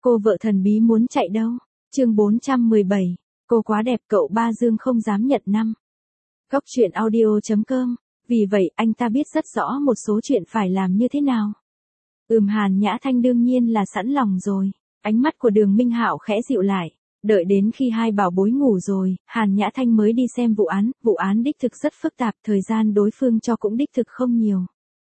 Cô vợ thần bí muốn chạy đâu? Chương 417. Cô quá đẹp cậu Ba Dương không dám nhận năm. Góc truyện audio.com. Vì vậy anh ta biết rất rõ một số chuyện phải làm như thế nào. Hàn Nhã Thanh đương nhiên là sẵn lòng rồi. Ánh mắt của Đường Minh Hạo khẽ dịu lại. Đợi đến khi hai bảo bối ngủ rồi, Hàn Nhã Thanh mới đi xem vụ án đích thực rất phức tạp, thời gian đối phương cho cũng đích thực không nhiều.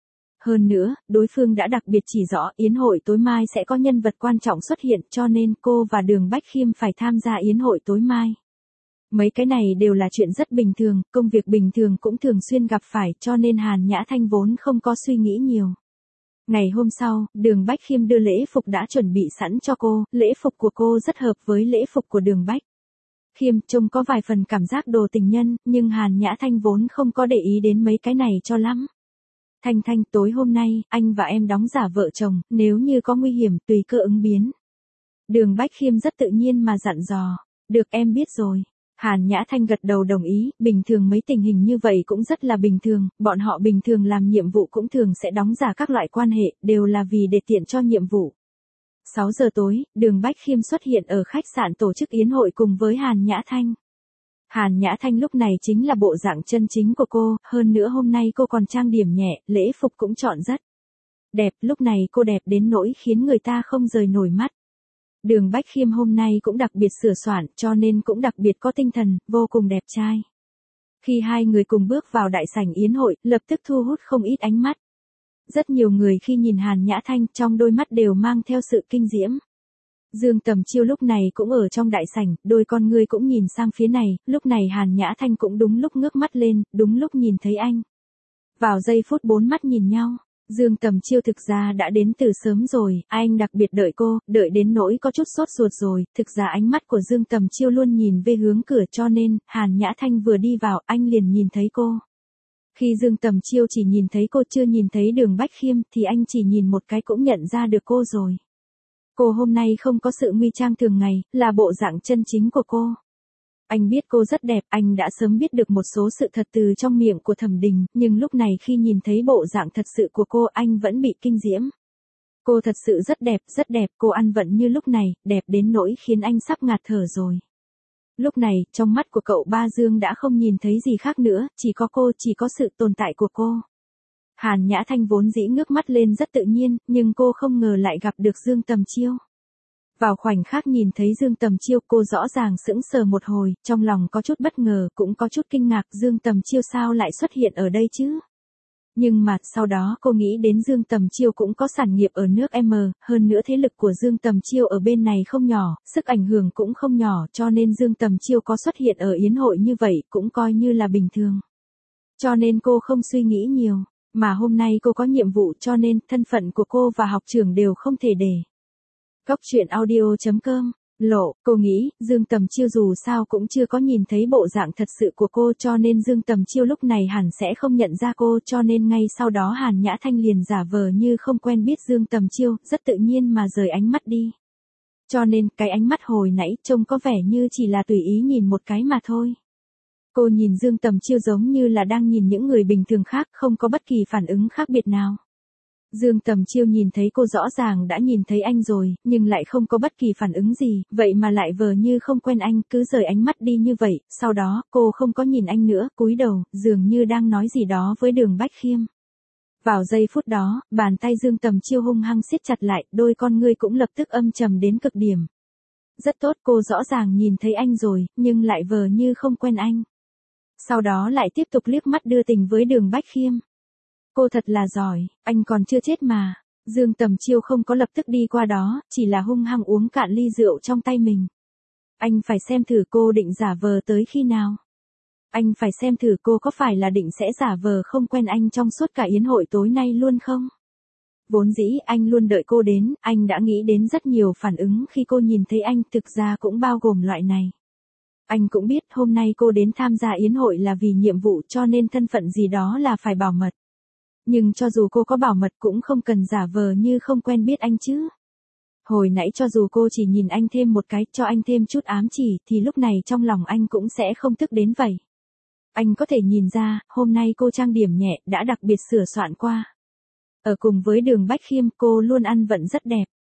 Hơn nữa, đối phương đã đặc biệt chỉ rõ yến hội tối mai sẽ có nhân vật quan trọng xuất hiện, cho nên cô và Đường Bách Khiêm phải tham gia yến hội tối mai. Mấy cái này đều là chuyện rất bình thường, công việc bình thường cũng thường xuyên gặp phải, cho nên Hàn Nhã Thanh vốn không có suy nghĩ nhiều. Ngày hôm sau, Đường Bách Khiêm đưa lễ phục đã chuẩn bị sẵn cho cô, lễ phục của cô rất hợp với lễ phục của Đường Bách Khiêm, trông có vài phần cảm giác đồ tình nhân, nhưng Hàn Nhã Thanh vốn không có để ý đến mấy cái này cho lắm. Thanh Thanh, tối hôm nay, anh và em đóng giả vợ chồng, nếu như có nguy hiểm tùy cơ ứng biến. Đường Bách Khiêm rất tự nhiên mà dặn dò. Được, em biết rồi. Hàn Nhã Thanh gật đầu đồng ý, bình thường mấy tình hình như vậy cũng rất là bình thường, bọn họ bình thường làm nhiệm vụ cũng thường sẽ đóng giả các loại quan hệ, đều là vì để tiện cho nhiệm vụ. 6 giờ tối, Đường Bách Khiêm xuất hiện ở khách sạn tổ chức yến hội cùng với Hàn Nhã Thanh. Hàn Nhã Thanh lúc này chính là bộ dạng chân chính của cô, hơn nữa hôm nay cô còn trang điểm nhẹ, lễ phục cũng chọn rất đẹp, lúc này cô đẹp đến nỗi khiến người ta không rời nổi mắt. Đường Bách Khiêm hôm nay cũng đặc biệt sửa soạn, cho nên cũng đặc biệt có tinh thần, vô cùng đẹp trai. Khi hai người cùng bước vào đại sảnh yến hội, lập tức thu hút không ít ánh mắt. Rất nhiều người khi nhìn Hàn Nhã Thanh, trong đôi mắt đều mang theo sự kinh diễm. Dương Tầm Chiêu lúc này cũng ở trong đại sảnh, đôi con ngươi cũng nhìn sang phía này, lúc này Hàn Nhã Thanh cũng đúng lúc ngước mắt lên, đúng lúc nhìn thấy anh. Vào giây phút bốn mắt nhìn nhau, Dương Tầm Chiêu thực ra đã đến từ sớm rồi, anh đặc biệt đợi cô, đợi đến nỗi có chút sốt ruột rồi, thực ra ánh mắt của Dương Tầm Chiêu luôn nhìn về hướng cửa cho nên, Hàn Nhã Thanh vừa đi vào, anh liền nhìn thấy cô. Khi Dương Tầm Chiêu chỉ nhìn thấy cô chưa nhìn thấy Đường Bách Khiêm thì anh chỉ nhìn một cái cũng nhận ra được cô rồi. Cô hôm nay không có sự nguy trang thường ngày, là bộ dạng chân chính của cô. Anh biết cô rất đẹp, anh đã sớm biết được một số sự thật từ trong miệng của Thẩm Đình, nhưng lúc này khi nhìn thấy bộ dạng thật sự của cô anh vẫn bị kinh diễm. Cô thật sự rất đẹp, cô ăn vận như lúc này, đẹp đến nỗi khiến anh sắp ngạt thở rồi. Lúc này, trong mắt của cậu Ba Dương đã không nhìn thấy gì khác nữa, chỉ có cô, chỉ có sự tồn tại của cô. Hàn Nhã Thanh vốn dĩ ngước mắt lên rất tự nhiên, nhưng cô không ngờ lại gặp được Dương Tầm Chiêu. Vào khoảnh khắc nhìn thấy Dương Tầm Chiêu cô rõ ràng sững sờ một hồi, trong lòng có chút bất ngờ, cũng có chút kinh ngạc Dương Tầm Chiêu sao lại xuất hiện ở đây chứ. Nhưng mà, sau đó cô nghĩ đến Dương Tầm Chiêu cũng có sản nghiệp ở nước M, hơn nữa thế lực của Dương Tầm Chiêu ở bên này không nhỏ, sức ảnh hưởng cũng không nhỏ, cho nên Dương Tầm Chiêu có xuất hiện ở yến hội như vậy cũng coi như là bình thường. Cho nên cô không suy nghĩ nhiều, mà hôm nay cô có nhiệm vụ cho nên thân phận của cô và học trưởng đều không thể để. Góc truyện audio.com. Lộ, cô nghĩ, Dương Tầm Chiêu dù sao cũng chưa có nhìn thấy bộ dạng thật sự của cô cho nên Dương Tầm Chiêu lúc này hẳn sẽ không nhận ra cô cho nên ngay sau đó Hàn Nhã Thanh liền giả vờ như không quen biết Dương Tầm Chiêu, rất tự nhiên mà rời ánh mắt đi. Cho nên, cái ánh mắt hồi nãy trông có vẻ như chỉ là tùy ý nhìn một cái mà thôi. Cô nhìn Dương Tầm Chiêu giống như là đang nhìn những người bình thường khác, không có bất kỳ phản ứng khác biệt nào. Dương Tầm Chiêu nhìn thấy cô rõ ràng đã nhìn thấy anh rồi, nhưng lại không có bất kỳ phản ứng gì, vậy mà lại vờ như không quen anh, cứ rời ánh mắt đi như vậy, sau đó, cô không có nhìn anh nữa, cúi đầu, dường như đang nói gì đó với Đường Bách Khiêm. Vào giây phút đó, bàn tay Dương Tầm Chiêu hung hăng siết chặt lại, đôi con ngươi cũng lập tức âm trầm đến cực điểm. Rất tốt, cô rõ ràng nhìn thấy anh rồi, nhưng lại vờ như không quen anh. Sau đó lại tiếp tục liếc mắt đưa tình với Đường Bách Khiêm. Cô thật là giỏi, anh còn chưa chết mà. Dương Tầm Chiêu không có lập tức đi qua đó, chỉ là hung hăng uống cạn ly rượu trong tay mình. Anh phải xem thử cô định giả vờ tới khi nào. Anh phải xem thử cô có phải là định sẽ giả vờ không quen anh trong suốt cả yến hội tối nay luôn không? Vốn dĩ anh luôn đợi cô đến, anh đã nghĩ đến rất nhiều phản ứng khi cô nhìn thấy anh, thực ra cũng bao gồm loại này. Anh cũng biết hôm nay cô đến tham gia yến hội là vì nhiệm vụ cho nên thân phận gì đó là phải bảo mật. Nhưng cho dù cô có bảo mật cũng không cần giả vờ như không quen biết anh chứ. Hồi nãy cho dù cô chỉ nhìn anh thêm một cái, cho anh thêm chút ám chỉ, thì lúc này trong lòng anh cũng sẽ không tức đến vậy. Anh có thể nhìn ra, hôm nay cô trang điểm nhẹ, đã đặc biệt sửa soạn qua. Ở cùng với Đường Bách Khiêm, cô luôn ăn vận rất đẹp.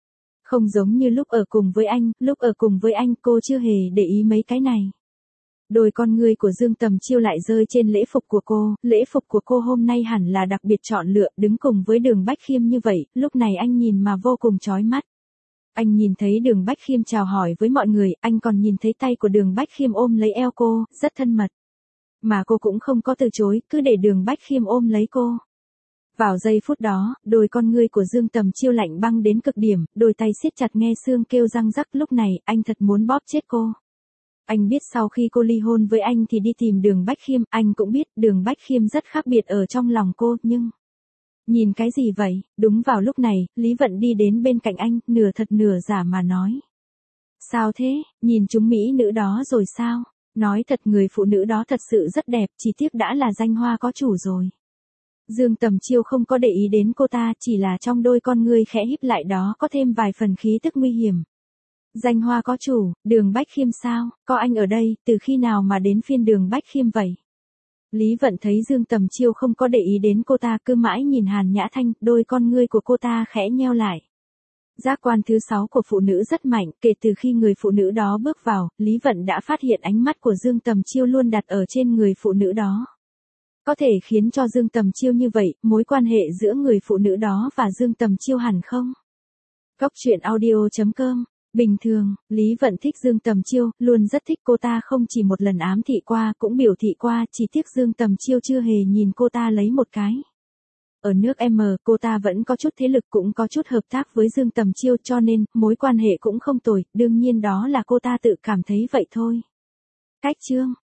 Không giống như lúc ở cùng với anh cô chưa hề để ý mấy cái này. Đôi con ngươi của Dương Tầm Chiêu lại rơi trên lễ phục của cô hôm nay hẳn là đặc biệt chọn lựa, đứng cùng với Đường Bách Khiêm như vậy, lúc này anh nhìn mà vô cùng chói mắt. Anh nhìn thấy Đường Bách Khiêm chào hỏi với mọi người, anh còn nhìn thấy tay của Đường Bách Khiêm ôm lấy eo cô, rất thân mật. Mà cô cũng không có từ chối, cứ để Đường Bách Khiêm ôm lấy cô. Vào giây phút đó, đôi con ngươi của Dương Tầm Chiêu lạnh băng đến cực điểm, đôi tay siết chặt nghe xương kêu răng rắc, lúc này, anh thật muốn bóp chết cô. Anh biết sau khi cô ly hôn với anh thì đi tìm Đường Bách Khiêm, anh cũng biết Đường Bách Khiêm rất khác biệt ở trong lòng cô, nhưng... Nhìn cái gì vậy? Đúng vào lúc này, Lý Vận đi đến bên cạnh anh, nửa thật nửa giả mà nói. Sao thế, nhìn chúng mỹ nữ đó rồi sao? Nói thật, người phụ nữ đó thật sự rất đẹp, chỉ tiếc đã là danh hoa có chủ rồi. Dương Tầm Chiêu không có để ý đến cô ta, chỉ là trong đôi con ngươi khẽ híp lại đó có thêm vài phần khí tức nguy hiểm. Danh hoa có chủ, Đường Bách Khiêm sao, có anh ở đây, từ khi nào mà đến phiên Đường Bách Khiêm vậy? Lý Vận thấy Dương Tầm Chiêu không có để ý đến cô ta, cứ mãi nhìn Hàn Nhã Thanh, đôi con ngươi của cô ta khẽ nheo lại. Giác quan thứ 6 của phụ nữ rất mạnh, kể từ khi người phụ nữ đó bước vào, Lý Vận đã phát hiện ánh mắt của Dương Tầm Chiêu luôn đặt ở trên người phụ nữ đó. Có thể khiến cho Dương Tầm Chiêu như vậy, mối quan hệ giữa người phụ nữ đó và Dương Tầm Chiêu hẳn không? Góc truyện audio.com. Bình thường, Lý Vận thích Dương Tầm Chiêu, luôn rất thích cô ta, không chỉ một lần ám thị qua, cũng biểu thị qua, chỉ tiếc Dương Tầm Chiêu chưa hề nhìn cô ta lấy một cái. Ở nước M, cô ta vẫn có chút thế lực, cũng có chút hợp tác với Dương Tầm Chiêu, cho nên, mối quan hệ cũng không tồi, đương nhiên đó là cô ta tự cảm thấy vậy thôi. Cách chương